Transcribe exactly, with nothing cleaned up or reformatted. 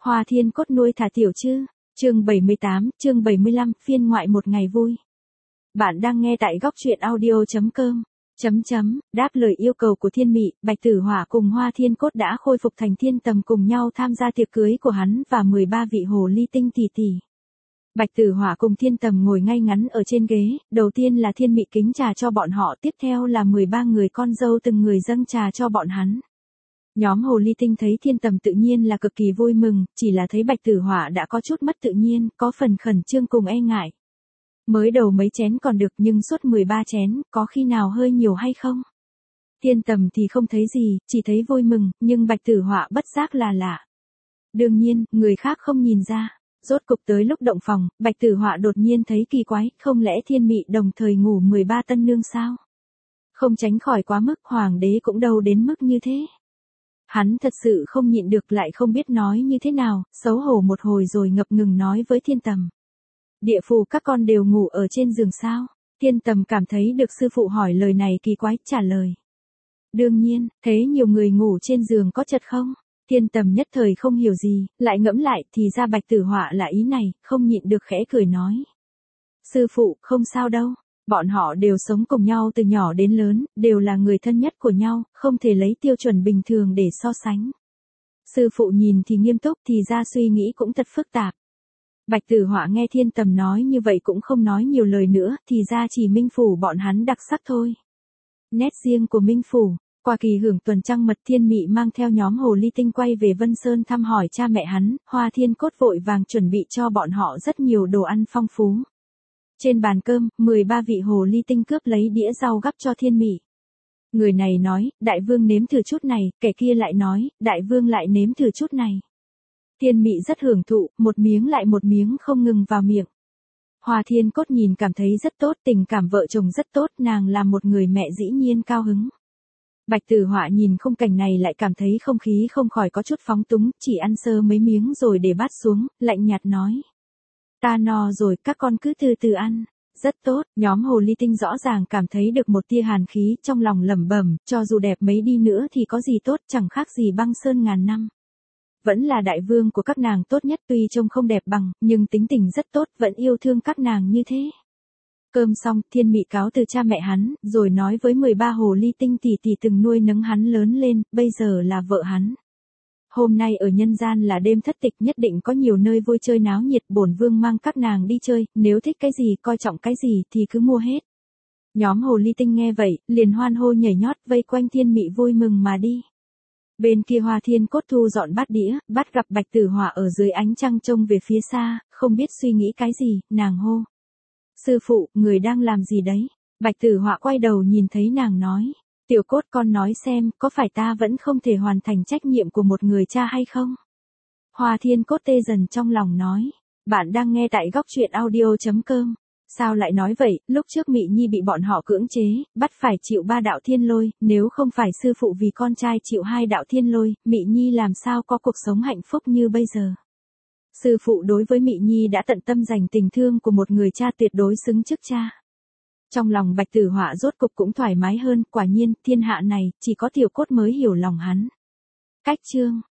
Hoa Thiên Cốt nuôi thả tiểu chứ. Chương bảy mươi tám, chương bảy mươi lăm, phiên ngoại một ngày vui. Bạn đang nghe tại góc truyện audio chấm com. Chấm chấm, đáp lời yêu cầu của Thiên Mị, Bạch Tử Họa cùng Hoa Thiên Cốt đã khôi phục thành thiên tầm cùng nhau tham gia tiệc cưới của hắn và mười ba vị hồ ly tinh tỷ tỷ. Bạch Tử Họa cùng thiên tầm ngồi ngay ngắn ở trên ghế, đầu tiên là Thiên Mị kính trà cho bọn họ, tiếp theo là mười ba người con dâu từng người dâng trà cho bọn hắn. Nhóm hồ ly tinh thấy thiên tầm tự nhiên là cực kỳ vui mừng, chỉ là thấy Bạch Tử Họa đã có chút mất tự nhiên, có phần khẩn trương cùng e ngại. Mới đầu mấy chén còn được nhưng suốt mười ba chén, có khi nào hơi nhiều hay không? Thiên tầm thì không thấy gì, chỉ thấy vui mừng, nhưng Bạch Tử Họa bất giác là lạ. Đương nhiên, người khác không nhìn ra. Rốt cục tới lúc động phòng, Bạch Tử Họa đột nhiên thấy kỳ quái, không lẽ Thiên Mị đồng thời ngủ mười ba tân nương sao? Không tránh khỏi quá mức, hoàng đế cũng đâu đến mức như thế. Hắn thật sự không nhịn được lại không biết nói như thế nào, xấu hổ một hồi rồi ngập ngừng nói với thiên tầm. Địa phủ các con đều ngủ ở trên giường sao? Thiên tầm cảm thấy được sư phụ hỏi lời này kỳ quái, trả lời. Đương nhiên, thế nhiều người ngủ trên giường có chật không? Thiên tầm nhất thời không hiểu gì, lại ngẫm lại thì ra Bạch Tử Họa là ý này, không nhịn được khẽ cười nói. Sư phụ, không sao đâu. Bọn họ đều sống cùng nhau từ nhỏ đến lớn, đều là người thân nhất của nhau, không thể lấy tiêu chuẩn bình thường để so sánh. Sư phụ nhìn thì nghiêm túc thì ra suy nghĩ cũng thật phức tạp. Bạch Tử Họa nghe thiên tầm nói như vậy cũng không nói nhiều lời nữa, thì ra chỉ Minh Phủ bọn hắn đặc sắc thôi. Nét riêng của Minh Phủ. Qua kỳ hưởng tuần trăng mật, Thiên Mị mang theo nhóm hồ ly tinh quay về Vân Sơn thăm hỏi cha mẹ hắn, Hoa Thiên Cốt vội vàng chuẩn bị cho bọn họ rất nhiều đồ ăn phong phú. Trên bàn cơm, mười ba vị hồ ly tinh cướp lấy đĩa rau gắp cho Thiên Mị. Người này nói, đại vương nếm thử chút này, kẻ kia lại nói, đại vương lại nếm thử chút này. Thiên Mị rất hưởng thụ, một miếng lại một miếng không ngừng vào miệng. Hoa Thiên Cốt nhìn cảm thấy rất tốt, tình cảm vợ chồng rất tốt, nàng là một người mẹ dĩ nhiên cao hứng. Bạch Tử Họa nhìn khung cảnh này lại cảm thấy không khí không khỏi có chút phóng túng, chỉ ăn sơ mấy miếng rồi để bát xuống, lạnh nhạt nói. Ta no rồi, các con cứ từ từ ăn. Rất tốt, nhóm hồ ly tinh rõ ràng cảm thấy được một tia hàn khí, trong lòng lẩm bẩm, cho dù đẹp mấy đi nữa thì có gì tốt, chẳng khác gì băng sơn ngàn năm. Vẫn là đại vương của các nàng tốt nhất, tuy trông không đẹp bằng, nhưng tính tình rất tốt, vẫn yêu thương các nàng như thế. Cơm xong, Thiên Mị cáo từ cha mẹ hắn, rồi nói với mười ba hồ ly tinh tỷ tỷ từng nuôi nấng hắn lớn lên, bây giờ là vợ hắn. Hôm nay ở nhân gian là đêm thất tịch, nhất định có nhiều nơi vui chơi náo nhiệt, bổn vương mang các nàng đi chơi, nếu thích cái gì, coi trọng cái gì thì cứ mua hết. Nhóm hồ ly tinh nghe vậy, liền hoan hô nhảy nhót vây quanh Thiên Mị vui mừng mà đi. Bên kia Hoa Thiên Cốt thu dọn bát đĩa, bắt gặp Bạch Tử Họa ở dưới ánh trăng trông về phía xa, không biết suy nghĩ cái gì, nàng hô. Sư phụ, người đang làm gì đấy? Bạch Tử Họa quay đầu nhìn thấy nàng nói. Tiểu Cốt, con nói xem, có phải ta vẫn không thể hoàn thành trách nhiệm của một người cha hay không? Hoa Thiên Cốt tê dần trong lòng nói. Bạn đang nghe tại góc truyện audio chấm com. Sao lại nói vậy, lúc trước Mị Nhi bị bọn họ cưỡng chế, bắt phải chịu ba đạo thiên lôi, nếu không phải sư phụ vì con trai chịu hai đạo thiên lôi, Mị Nhi làm sao có cuộc sống hạnh phúc như bây giờ? Sư phụ đối với Mị Nhi đã tận tâm dành tình thương của một người cha tuyệt đối xứng chức cha. Trong lòng Bạch Tử Họa rốt cục cũng thoải mái hơn, quả nhiên, thiên hạ này, chỉ có Tiểu Cốt mới hiểu lòng hắn. Cách chương,